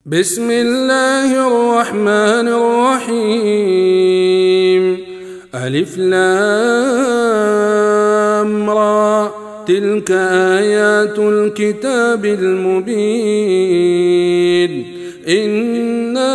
بسم الله الرحمن الرحيم. ألف لام را، تلك آيات الكتاب المبين. إنا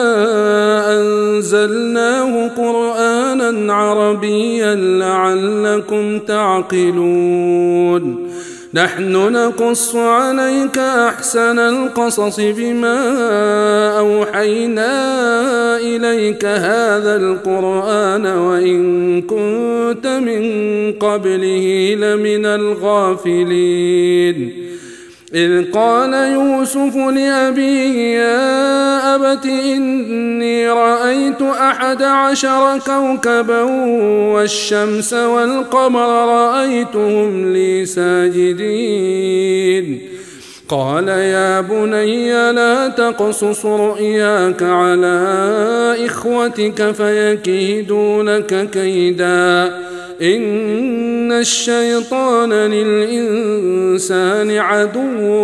أنزلناه قرآنا عربيا لعلكم تعقلون. نحن نقص عليك أحسن القصص بما أوحينا إليك هذا القرآن وإن كنت من قبله لمن الغافلين. إذ قال يوسف لأبيه يا أبت إني رأيت 11 كوكبا والشمس والقمر رأيتهم لي ساجدين. قال يا بني لا تقصص رؤياك على إخوتك فيكيدوا لك كيدا إن الشيطان للإنسان عدو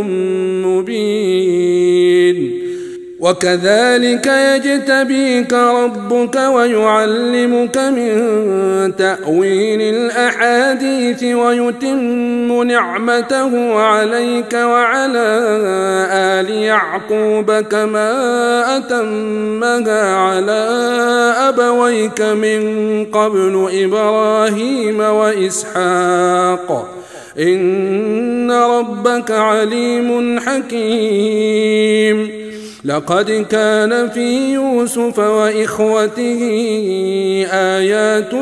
مبين. وكذلك يجتبيك ربك ويعلمك من تأويل الأحاديث ويتم نعمته عليك وعلى آل يعقوب كما أتمها على أبويك من قبل إبراهيم وإسحاق إن ربك عليم حكيم. لقد كان في يوسف وإخوته آيات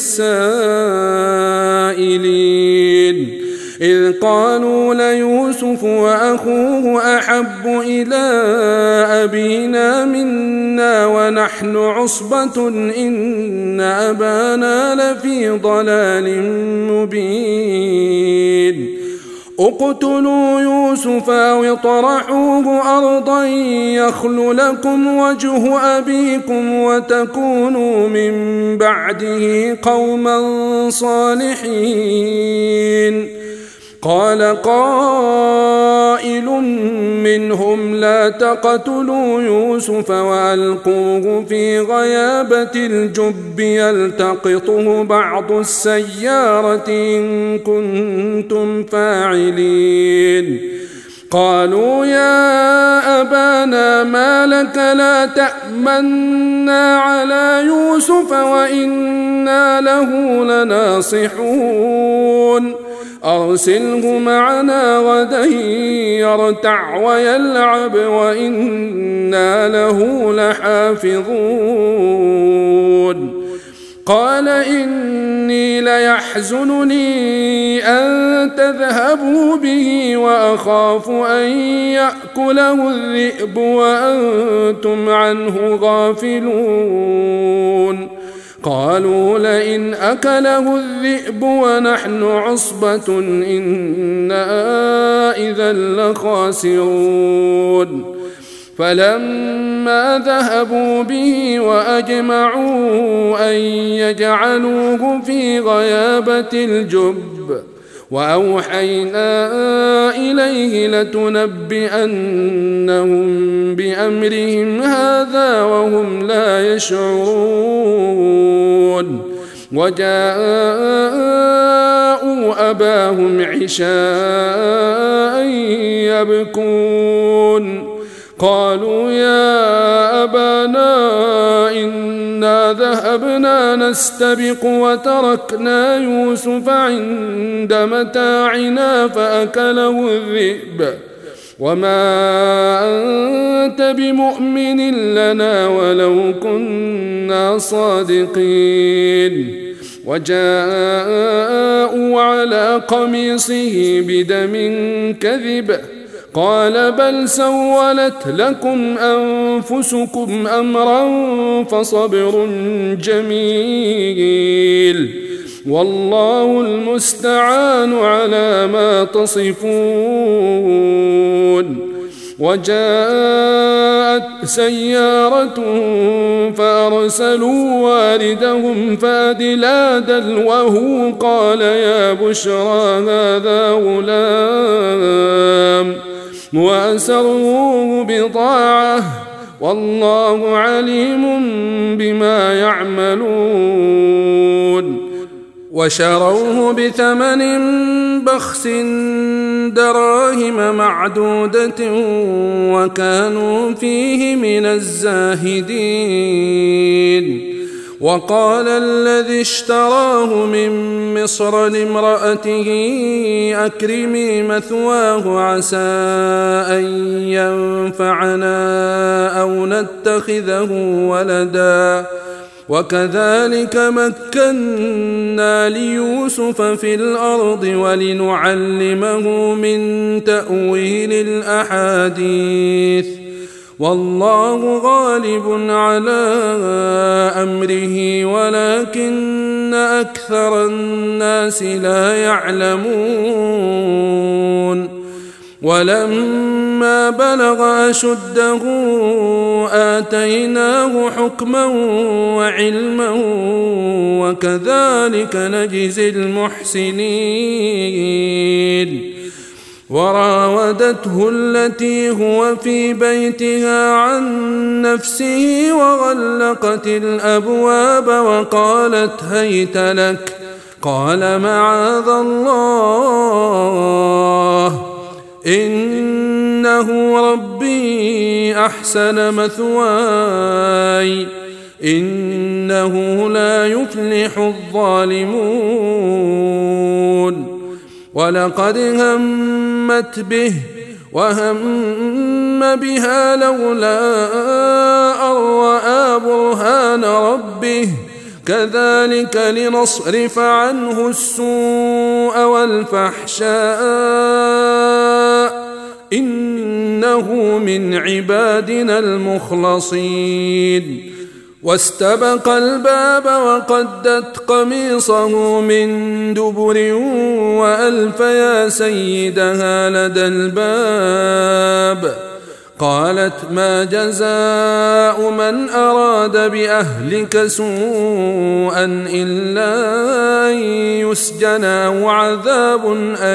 للسائلين إذ قالوا ليوسف وأخوه أحب إلى أبينا منا ونحن عصبة إن أبانا لفي ضلال مبين. اقتلوا يوسف أو اطرحوه أرضا يخل لكم وجه أبيكم وتكونوا من بعده قوما صالحين. قال قائل منهم لا تقتلوا يوسف وألقوه في غيابة الجب يلتقطه بعض السيارة إن كنتم فاعلين. قالوا يا أبانا ما لك لا تأمنا على يوسف وإنا له لناصحون. أرسله معنا غدا يرتع ويلعب وإنا له لحافظون. قال إني ليحزنني أن تذهبوا به وأخاف أن يأكله الذئب وأنتم عنه غافلون. قالوا لئن أكله الذئب ونحن عصبة إنا إذا لخاسرون. فلما ذهبوا به وأجمعوا أن يجعلوه في غيابة الجب وأوحينا إليه لتنبئنهم بأمرهم هذا وهم لا يشعرون. وجاءوا أباهم عشاء يبكون. قالوا يا أبانا إنا ذهبنا نستبق وتركنا يوسف عند متاعنا فأكله الذئب وما أنت بمؤمن لنا ولو كنا صادقين. وجاءوا على قميصه بدم كذب قال بل سولت لكم أنفسكم أمرا فصبر جميل والله المستعان على ما تصفون. وجاءت سيارة فأرسلوا واردهم فأدلى دلوه قال يا بشرى هذا غلام وأسروه بضاعة والله عليم بما يعملون. وشروه بثمن بخس دراهم معدودة وكانوا فيه من الزاهدين. وقال الذي اشتراه من مصر لامرأته أكرمي مثواه عسى أن ينفعنا أو نتخذه ولدا وكذلك مكنا ليوسف في الأرض ولنعلمه من تأويل الأحاديث والله غالب على أمره ولكن أكثر الناس لا يعلمون. ولما بلغ أشده آتيناه حكما وعلما وكذلك نجزي المحسنين. وراودته التي هو في بيتها عن نفسه وغلقت الأبواب وقالت هيت لك قال معاذ الله إنه ربي أحسن مثواي إنه لا يفلح الظالمون. ولقد همت به وهم بها لولا أن رأى برهان ربه كذلك لنصرف عنه السوء والفحشاء إنه من عبادنا المخلصين. واستبق الباب وقدت قميصه من دبر وألف يا سيدها لدى الباب قالت ما جزاء من أراد بأهلك سوءا إلا أن يسجن أو عذاب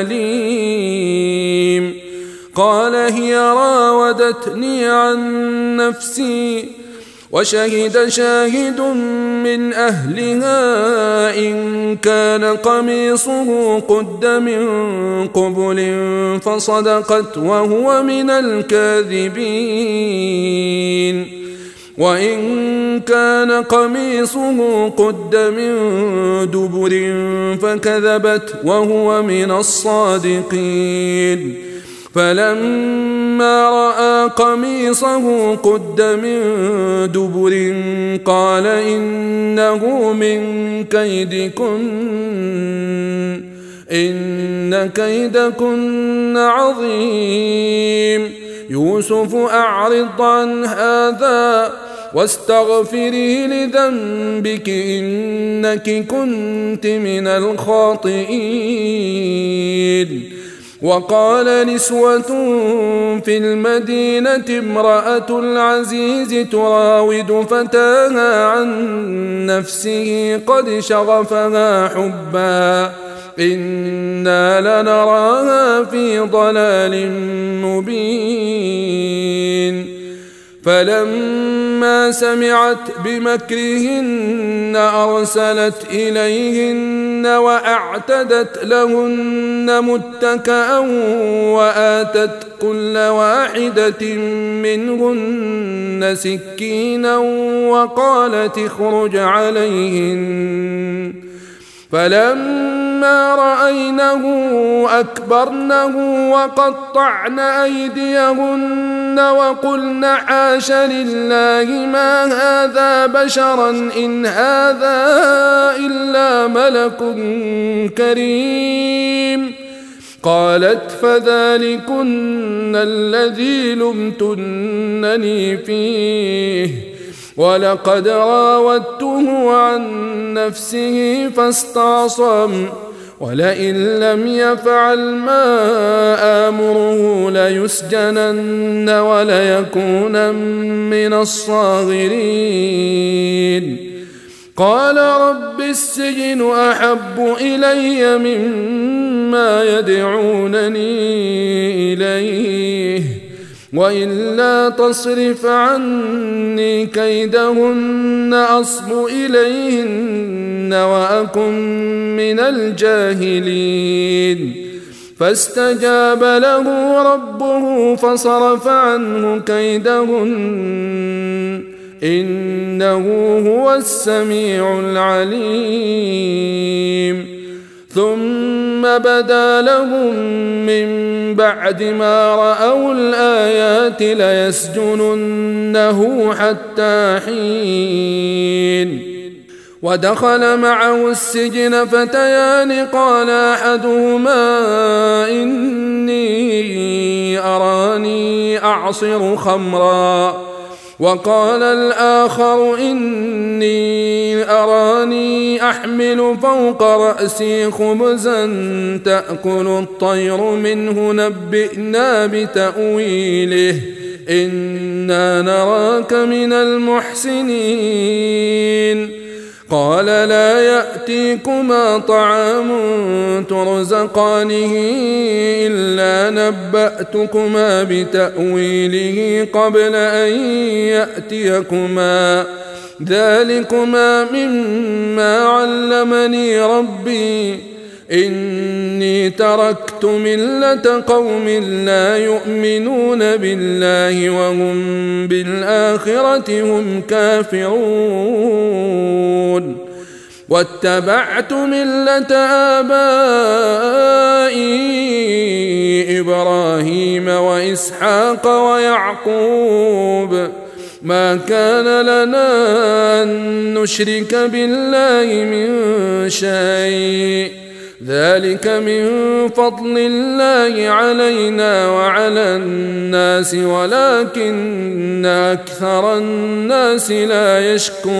أليم. قال هي راودتني عن نفسي وشهد شاهد من أهلها إن كان قميصه قد من قبل فصدقت وهو من الكاذبين وإن كان قميصه قد من دبر فكذبت وهو من الصادقين. فلما رأى قميصه قد من دبر قال إنه من كيدكن إن كيدكن عظيم. يوسف أعرض عن هذا واستغفري لذنبك إنك كنت من الخاطئين. وقال نسوة في المدينة امرأة العزيز تراود فتاها عن نفسه قد شغفها حبا إنا لنراها في ضلال مبين. فلما سمعت بمكرهن أرسلت إليهن وأعتدت لهن متكأ وآتت كل واحدة منهن سكينا وقالت اخرج عليهن. فلما رأينه أكبرنه وقطعن أيديهن وقلن حاش لله ما هذا بشرا إن هذا إلا ملك كريم. قالت فذلكن الذي لمتنني فيه ولقد راودته عن نفسه فاستعصم ولئن لم يفعل ما آمره ليسجنن وليكون من الصاغرين. قال رب السجن أحب إلي مما يدعونني إليه وإلا تصرف عني كيدهن أصب إليهن وأكن من الجاهلين فاستجاب له ربه فصرف عنه كيدهن إنه هو السميع العليم ثم بدا لهم من بعد ما رأوا الآيات ليسجننه حتى حين ودخل معه السجن فتيان قال أحدهما إني أراني أعصر خمرا وقال الآخر إني أراني أحمل فوق رأسي خبزا تأكل الطير منه نبئنا بتأويله إنا نراك من المحسنين قال لا يأتيكما طعام ترزقانه إلا نبأتكما بتأويله قبل أن يأتيكما ذلكما مما علمني ربي إني تركت ملة قوم لا يؤمنون بالله وهم بالآخرة هم كافرون واتبعت ملة آبائي إبراهيم وإسحاق ويعقوب ما كان لنا أن نشرك بالله من شيء ذلك من فضل الله علينا وعلى الناس ولكن أكثر الناس لا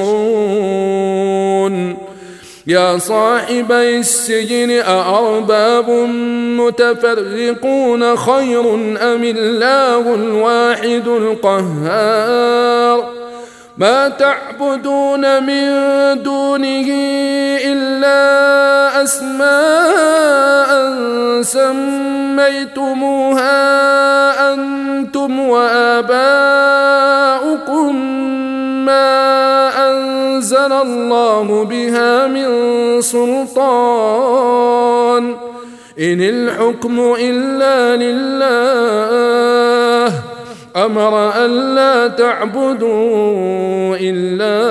يشكرون يا صاحبي السجن أأرباب متفرقون خير أم الله الواحد القهار ما تعبدون من دونه إلا أسماء سميتموها أنتم وآباؤكم ما أنزل الله بها من سلطان إن الحكم إلا لله أمر ألا تعبدوا إلا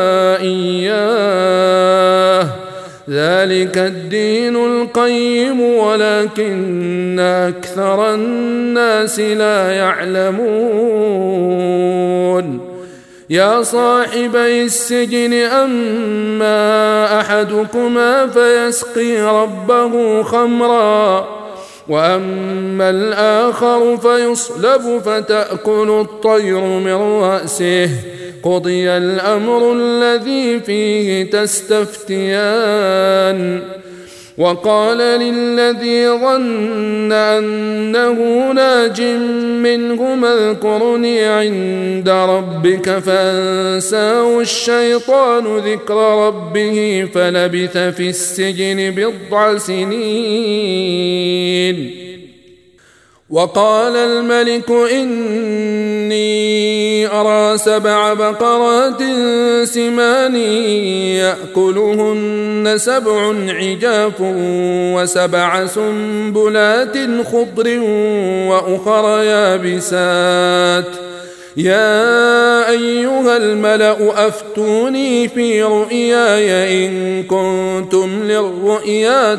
إياه ذلك الدين القيم ولكن أكثر الناس لا يعلمون يا صاحبي السجن أما أحدكما فيسقي ربه خمرا وأما الآخر فيصلب فتأكل الطير من رأسه قضي الأمر الذي فيه تستفتيان وقال للذي ظن أنه ناج منهما اذكرني عند ربك فأنساه الشيطان ذكر ربه فلبث في السجن بضع سنين وقال الملك إني أرى 7 بقرات سمان يأكلهن 7 عجاف و7 سنبلات خضر وأخر يابسات يا أيها الملأ أفتوني في رؤياي إن كنتم للرؤيا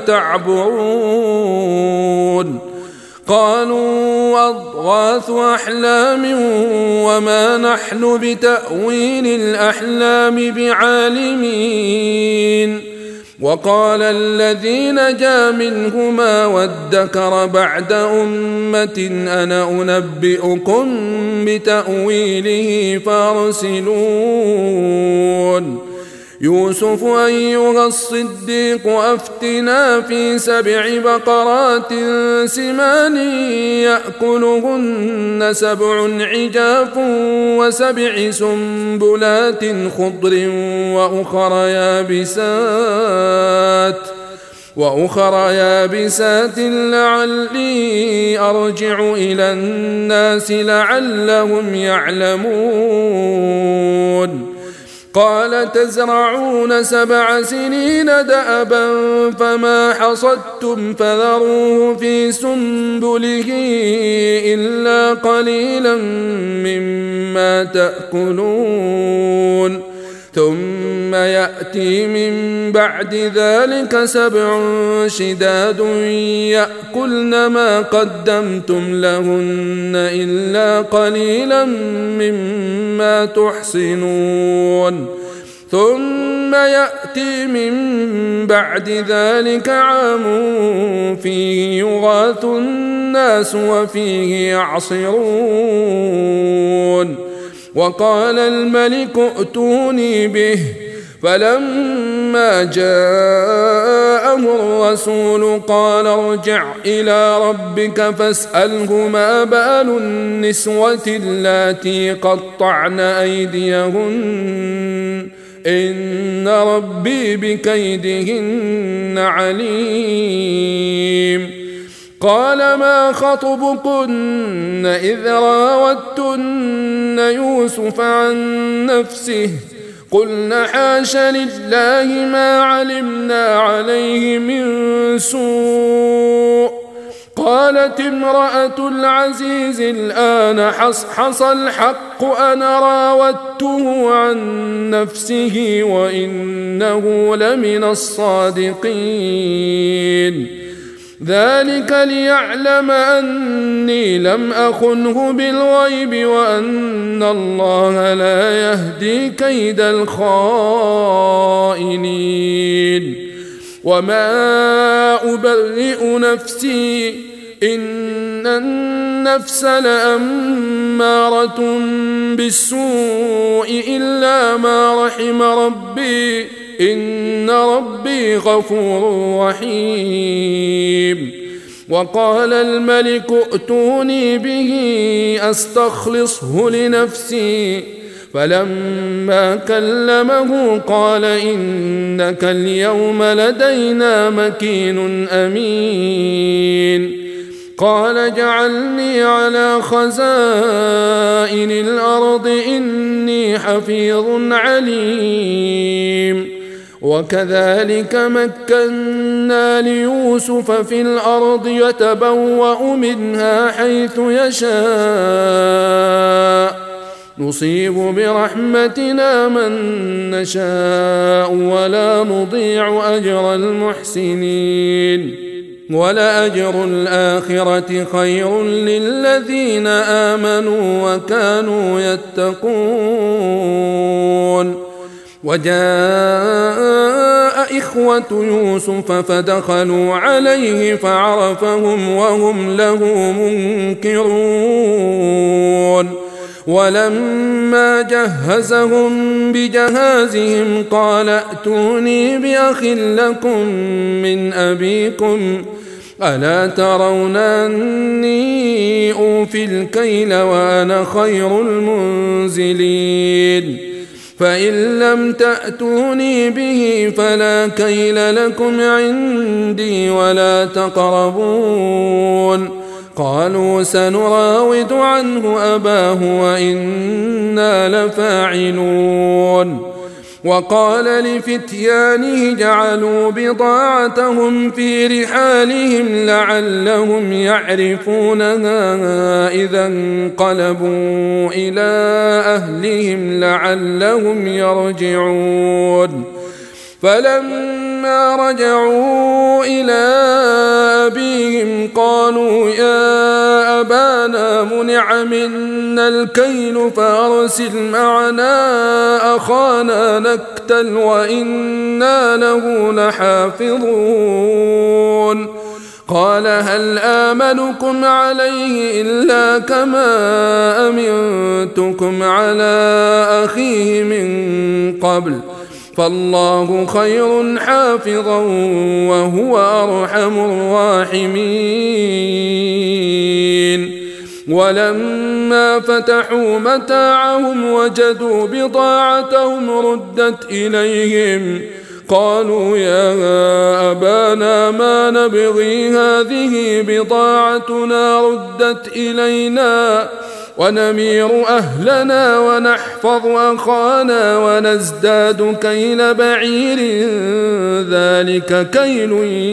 تعبرون قالوا أضغاث أحلام وما نحن بتأويل الأحلام بعالمين وقال الذي نجا منهما وادكر بعد أمة أنا أنبئكم بتأويله فارسلون يوسف أيها الصديق أفتنا في 7 بقرات سمان يأكلهن 7 عجاف و7 سنبلات خضر وأخر يابسات لعلي أرجع إلى الناس لعلهم يعلمون. قال تزرعون 7 سنين دأبا فما حصدتم فذروه في سنبله إلا قليلا مما تأكلون ثم يأتي من بعد ذلك 7 شداد يأكلن ما قدمتم لهن إلا قليلا مما تحصنون ثم يأتي من بعد ذلك عام فيه يغاث الناس وفيه يعصرون. وقال الملك ائتوني به فلما جاءه الرسول قال ارجع إلى ربك فاسأله ما بال النسوة اللاتي قطعن أيديهن إن ربي بكيدهن عليم. قال ما خطبكن إذ راوتن يوسف عن نفسه قلنا حاش لله ما علمنا عليه من سوء. قالت امرأة العزيز الآن حصحص الحق أنا راودته عن نفسه وإنه لمن الصادقين. ذلك ليعلم أني لم أخنه بالغيب وأن الله لا يهدي كيد الخائنين. وما أبرئ نفسي إن النفس لأمارة بالسوء إلا ما رحم ربي إن ربي غفور رحيم. وقال الملك ائتوني به أستخلصه لنفسي فلما كلمه قال إنك اليوم لدينا مكين أمين. قال اجعلني على خزائن الأرض إني حفيظ عليم. وكذلك مكنا ليوسف في الأرض يتبوأ منها حيث يشاء نصيب برحمتنا من نشاء ولا نضيع أجر المحسنين ولأجر الآخرة خير للذين آمنوا وكانوا يتقون. وجاء إخوة يوسف فدخلوا عليه فعرفهم وهم له منكرون. ولما جهزهم بجهازهم قال ائتوني بأخ لكم من أبيكم ألا ترون أني أوفي الكيل وأنا خير المنزلين فإن لم تأتوني به فلا كيل لكم عندي ولا تقربون. قالوا سنراود عنه أباه وإنا لفاعلون. وقال لفتيانه جعلوا بضاعتهم في رحالهم لعلهم يعرفونها إذا انقلبوا إلى أهلهم لعلهم يرجعون. فلما رجعوا إلى أبيهم قالوا يا أبانا منع منا الكيل فأرسل معنا أخانا نكتل وإنا له لحافظون. قال هل آمنكم عليه إلا كما أمنتكم على أخيه من قبل فالله خير حافظا وهو أرحم الراحمين. ولما فتحوا متاعهم وجدوا بضاعتهم ردت إليهم قالوا يا أبانا ما نبغي هذه بضاعتنا ردت إلينا ونمير أهلنا ونحفظ أخانا ونزداد كيل بعير ذلك كيل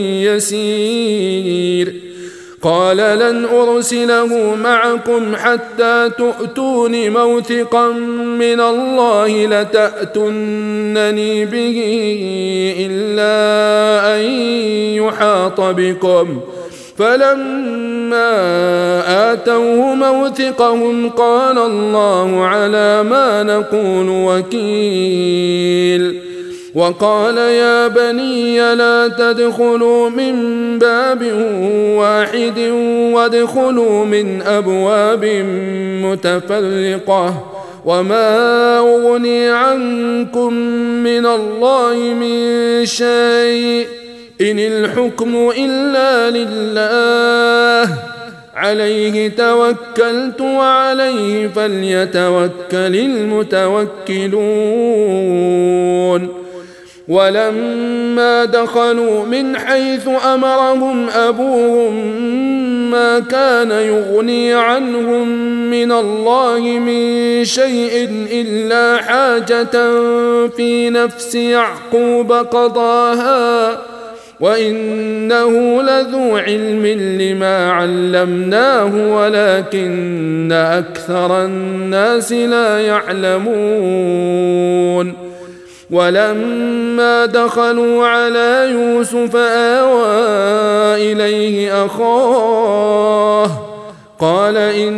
يسير. قال لن أرسله معكم حتى تؤتون موثقا من الله لتأتونني به إلا أن يحاط بكم. فلما آتوه موثقهم قال الله على ما نقول وكيل. وقال يا بني لا تدخلوا من باب واحد وادخلوا من أبواب متفرقة وما أغني عنكم من الله من شيء إن الحكم إلا لله عليه توكلت وعليه فليتوكل المتوكلون. ولما دخلوا من حيث أمرهم أبوهم ما كان يغني عنهم من الله من شيء إلا حاجة في نفس يعقوب قضاها وإنه لذو علم لما علمناه ولكن أكثر الناس لا يعلمون. ولما دخلوا على يوسف آوى إليه أخاه قال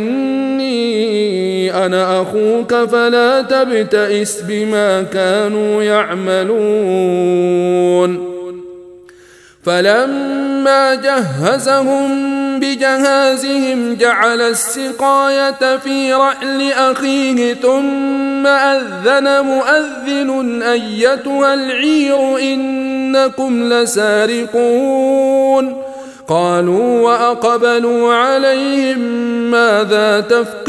إني أنا أخوك فلا تبتئس بما كانوا يعملون. فلما جهزهم بجهازهم جعل السقاية في رحل أخيه ثم أذن مؤذن أيتها العير إنكم لسارقون. قالوا وأقبلوا عليهم ماذا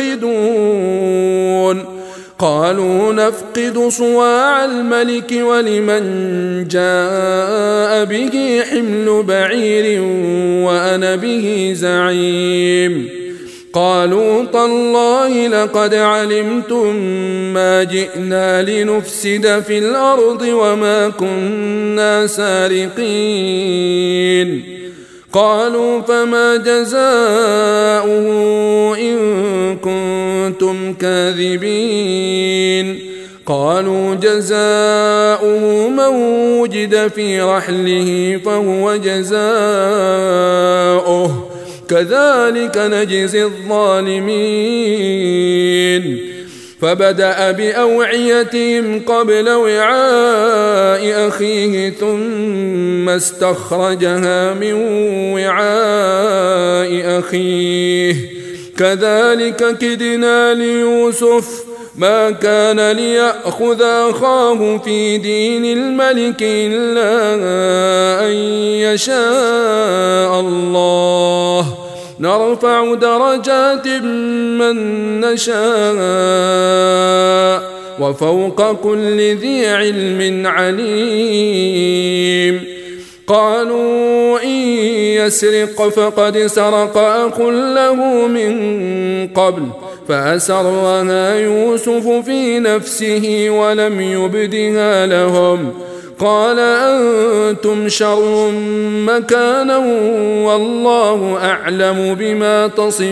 تفقدون قالوا نفقد صواع الملك ولمن جاء به حمل بعير وأنا به زعيم. قالوا تالله لقد علمتم ما جئنا لنفسد في الأرض وما كنا سارقين. قالوا فما جزاؤه إن كنتم كاذبين. قالوا جزاؤه من وجد في رحله فهو جزاؤه كذلك نجزي الظالمين. فبدأ بأوعيتهم قبل وعاء أخيه ثم استخرجها من وعاء أخيه كذلك كدنا ليوسف ما كان ليأخذ أخاه في دين الملك إلا أن يشاء الله نرفع درجات من نشاء وفوق كل ذي علم عليم. قالوا إن يسرق فقد سرق أخ له من قبل فأسرها يوسف في نفسه ولم يبدها لهم. قال أنتم شر مكانا والله أعلم بما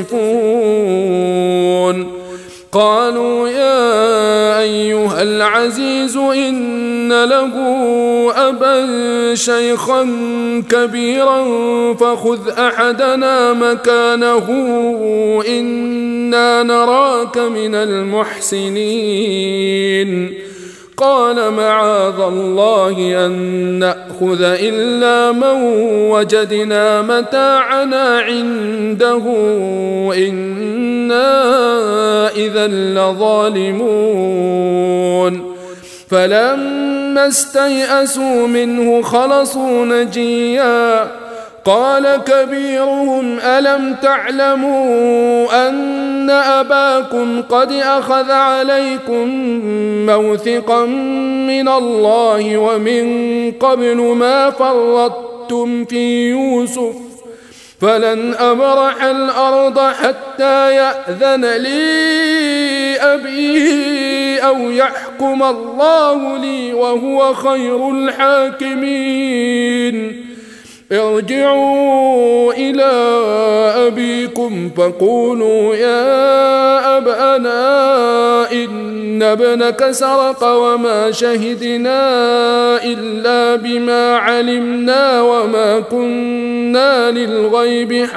تصفون. قالوا يا أيها العزيز إن له أبا شيخا كبيرا فخذ أحدنا مكانه إنا نراك من المحسنين. قال معاذ الله أن نأخذ إلا من وجدنا متاعنا عنده إنا إذا لظالمون. فلما فلما استيئسوا منه خلصوا نجيا قال كبيرهم ألم تعلموا أن أباكم قد أخذ عليكم موثقا من الله ومن قبل ما فرطتم في يوسف فلن أبرح الأرض حتى يأذن لي أبي أو يحكم الله لي وهو خير الحاكمين ارجعوا إلى أبيكم فقولوا يا أبانا إن ابنك سرق وما شهدنا إلا بما علمنا وما كنا للغيب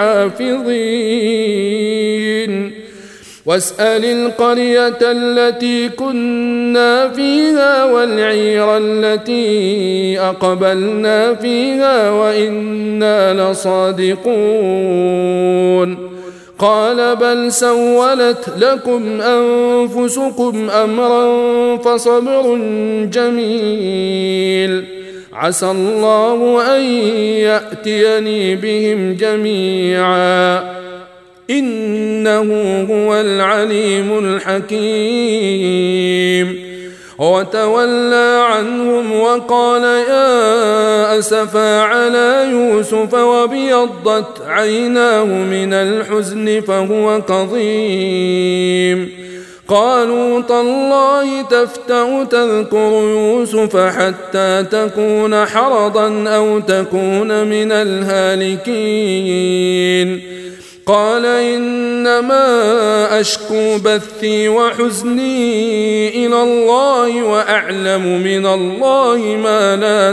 حافظين واسأل القرية التي كنا فيها والعير التي أقبلنا فيها وإنا لصادقون قال بل سولت لكم أنفسكم أمرا فصبر جميل عسى الله أن يأتيني بهم جميعا إنه هو العليم الحكيم وتولى عنهم وقال يا أسفا على يوسف وابيضت عيناه من الحزن فهو كظيم قالوا تالله تفتأ تذكر يوسف حتى تكون حرضا أو تكون من الهالكين قال إنما أشكو بثي وحزني إلى الله وأعلم من الله ما لا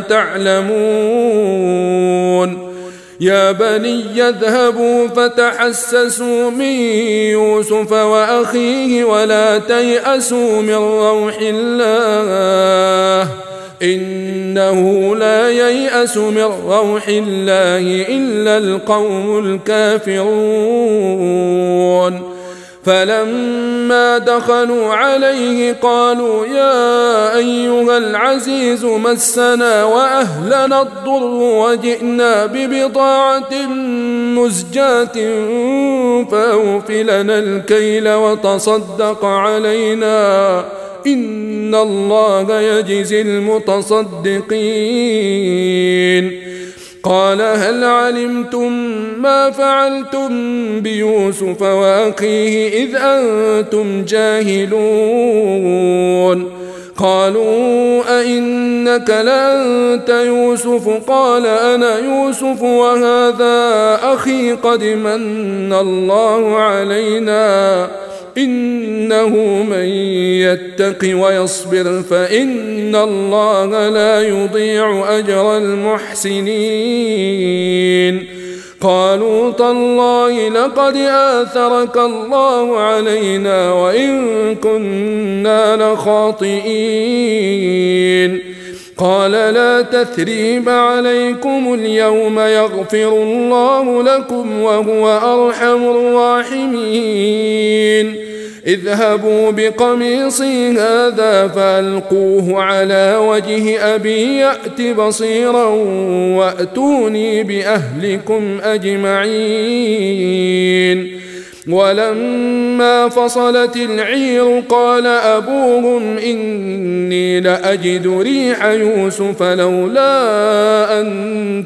تعلمون يا بني اذهبوا فتحسسوا من يوسف وأخيه ولا تيأسوا من روح الله إنه لا ييأس من روح الله إلا القوم الكافرون فلما دخلوا عليه قالوا يا أيها العزيز مسنا وأهلنا الضر وجئنا ببضاعة مزجاة فأوف لنا الكيل وتصدق علينا إن الله يجزي المتصدقين قال هل علمتم ما فعلتم بيوسف وأخيه إذ أنتم جاهلون قالوا أئنك لأنت يوسف قال أنا يوسف وهذا أخي قد من الله علينا إنه من يتق ويصبر فإن الله لا يضيع أجر المحسنين قالوا تالله لقد آثرك الله علينا وإن كنا لخاطئين قال لا تثريب عليكم اليوم يغفر الله لكم وهو أرحم الراحمين اذهبوا بقميصي هذا فألقوه على وجه أبي يأت بصيرا وأتوني بأهلكم أجمعين ولما فصلت العير قال أبوهم إني لأجد ريح يوسف لولا أن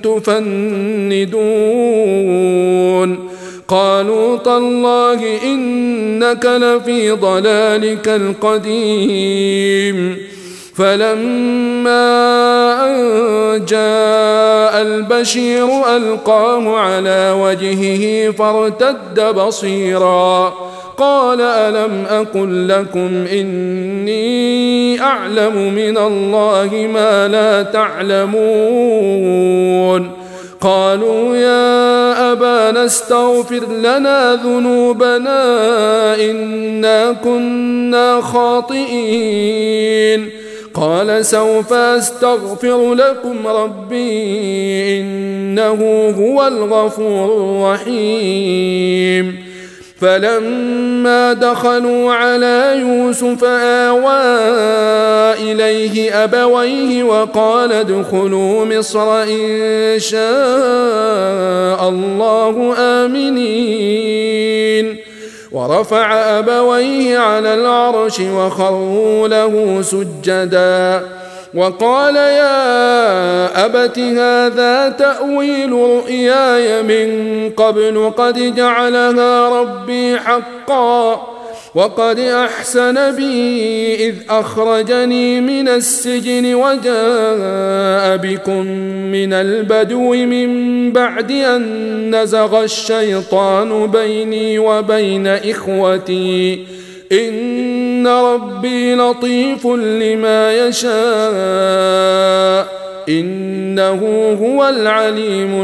تفندون قالوا تالله إنك لفي ضلالك القديم فلما أن جاء البشير ألقاه على وجهه فارتد بصيرا قال ألم أقل لكم إني أعلم من الله ما لا تعلمون قالوا يا أبانا استغفر لنا ذنوبنا إنا كنا خاطئين قال سوف أستغفر لكم ربي إنه هو الغفور الرحيم فلما دخلوا على يوسف آوى إليه أبويه وقال ادخلوا مصر إن شاء الله آمنين ورفع أبويه على العرش وخروا له سجدا وقال يا أبت هذا تأويل رؤياي من قبل قد جعلها ربي حقا وقد أحسن بي إذ أخرجني من السجن وجاء بكم من البدو من بعد أن نزغ الشيطان بيني وبين إخوتي إن ربي لطيف لما يشاء إنه هو العليم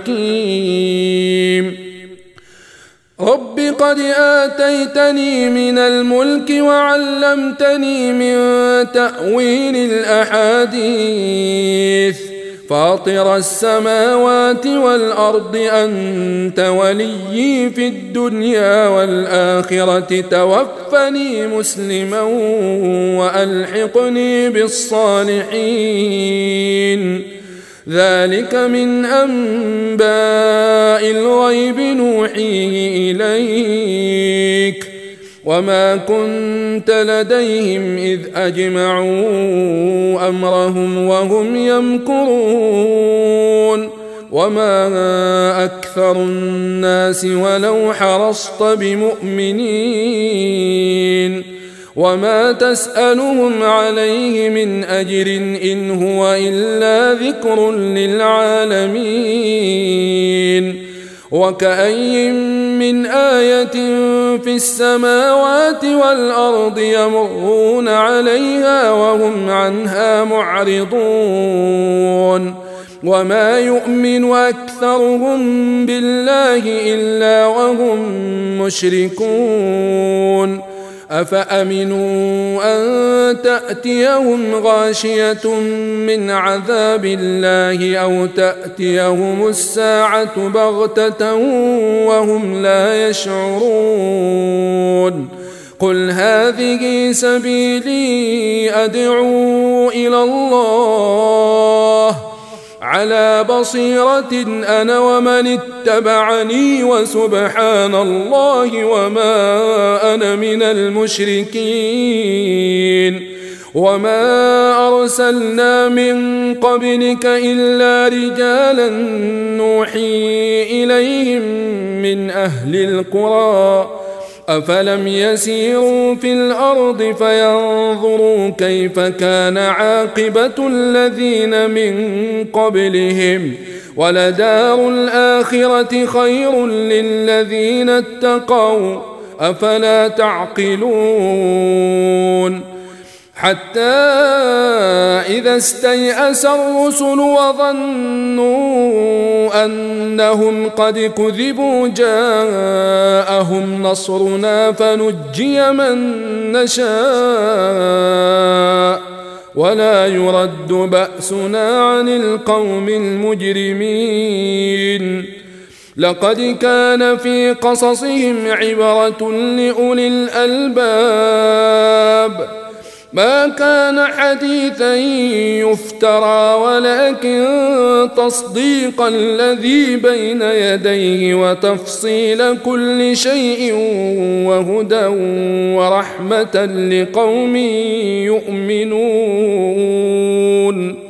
الحكيم رب قد آتيتني من الملك وعلمتني من تأويل الأحاديث فاطر السماوات والأرض أنت وليي في الدنيا والآخرة توفني مسلما وألحقني بالصالحين ذلك من أنباء الغيب نوحيه إليك وما كنت لديهم إذ أجمعوا أمرهم وهم يمكرون وما أكثر الناس ولو حرصت بمؤمنين وما تسألهم عليه من أجر إن هو إلا ذكر للعالمين وكأي من آية في السماوات والأرض يمرون عليها وهم عنها معرضون وما يؤمن أكثرهم بالله إلا وهم مشركون أفأمنوا أن تأتيهم غاشية من عذاب الله أو تأتيهم الساعة بغتة وهم لا يشعرون قل هذه سبيلي أدعو إلى الله على بصيرة أنا ومن اتبعني وسبحان الله وما أنا من المشركين وما أرسلنا من قبلك إلا رجالا نوحي إليهم من أهل القرى أفلم يسيروا في الأرض فينظروا كيف كان عاقبة الذين من قبلهم ولدار الآخرة خير للذين اتقوا أفلا تعقلون حتى إذا استيأس الرسل وظنوا أنهم قد كذبوا جاءهم نصرنا فنجي من نشاء ولا يرد بأسنا عن القوم المجرمين لقد كان في قصصهم عبرة لأولي الألباب ما كان حديثا يفترى ولكن تصديق الذي بين يديه وتفصيل كل شيء وهدى ورحمة لقوم يؤمنون